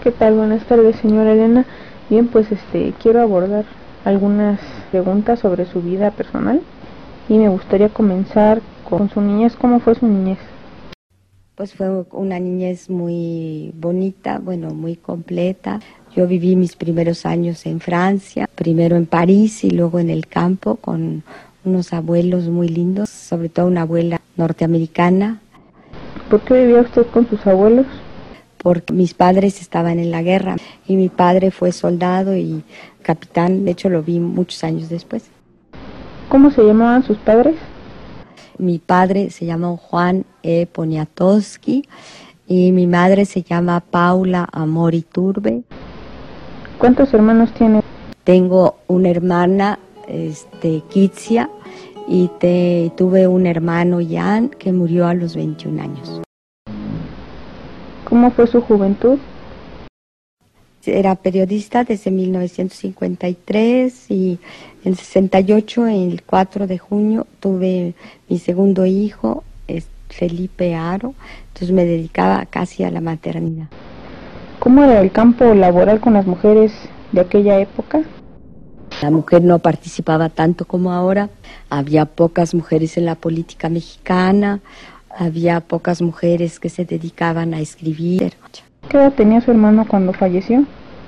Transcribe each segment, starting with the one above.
¿Qué tal? Buenas tardes, señora Elena. Bien, pues quiero abordar algunas preguntas sobre su vida personal y me gustaría comenzar con su niñez. ¿Cómo fue su niñez? Pues fue una niñez muy bonita, bueno, muy completa. Yo viví mis primeros años en Francia, primero en París y luego en el campo con unos abuelos muy lindos, sobre todo una abuela norteamericana. ¿Por qué vivía usted con sus abuelos? Porque mis padres estaban en la guerra y mi padre fue soldado y capitán, de hecho lo vi muchos años después. ¿Cómo se llamaban sus padres? Mi padre se llama Juan E. Poniatowski y mi madre se llama Paula Amor Iturbe. ¿Cuántos hermanos tiene? Tengo una hermana, Kitsia, y tuve un hermano, Jan, que murió a los 21 años. ¿Cómo fue su juventud? Era periodista desde 1953 y en 68, el 4 de junio, tuve mi segundo hijo, Felipe Aro, entonces me dedicaba casi a la maternidad. ¿Cómo era el campo laboral con las mujeres de aquella época? La mujer no participaba tanto como ahora, había pocas mujeres en la política mexicana, había pocas mujeres que se dedicaban a escribir. ¿Qué edad tenía su hermano cuando falleció?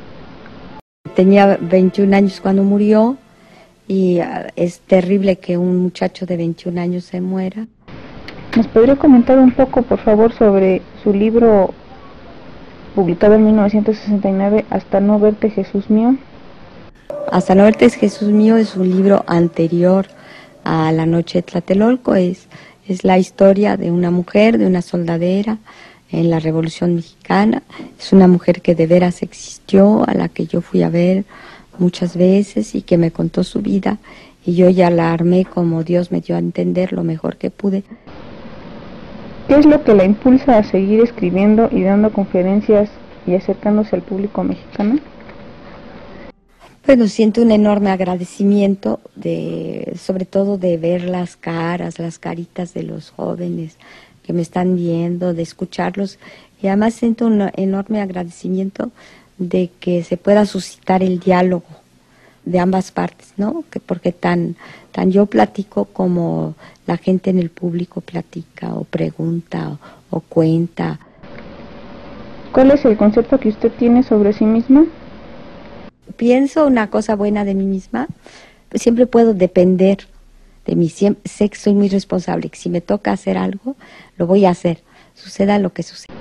Tenía 21 años cuando murió y es terrible que un muchacho de 21 años se muera. ¿Nos podría comentar un poco, por favor, sobre su libro publicado en 1969, Hasta no verte, Jesús mío? Hasta no verte, Jesús mío es un libro anterior a La noche de Tlatelolco, es la historia de una mujer, de una soldadera en la Revolución Mexicana. Es una mujer que de veras existió, a la que yo fui a ver muchas veces y que me contó su vida y yo ya la armé como Dios me dio a entender lo mejor que pude. ¿Qué es lo que la impulsa a seguir escribiendo y dando conferencias y acercándose al público mexicano? Bueno, siento un enorme agradecimiento sobre todo de ver las caras, las caritas de los jóvenes que me están viendo, de escucharlos, y además siento un enorme agradecimiento de que se pueda suscitar el diálogo de ambas partes, ¿no? Porque tan yo platico como la gente en el público platica o pregunta o cuenta. ¿Cuál es el concepto que usted tiene sobre sí misma? Pienso una cosa buena de mí misma, pues siempre puedo depender de mí, sé que soy muy responsable, que si me toca hacer algo, lo voy a hacer, suceda lo que suceda.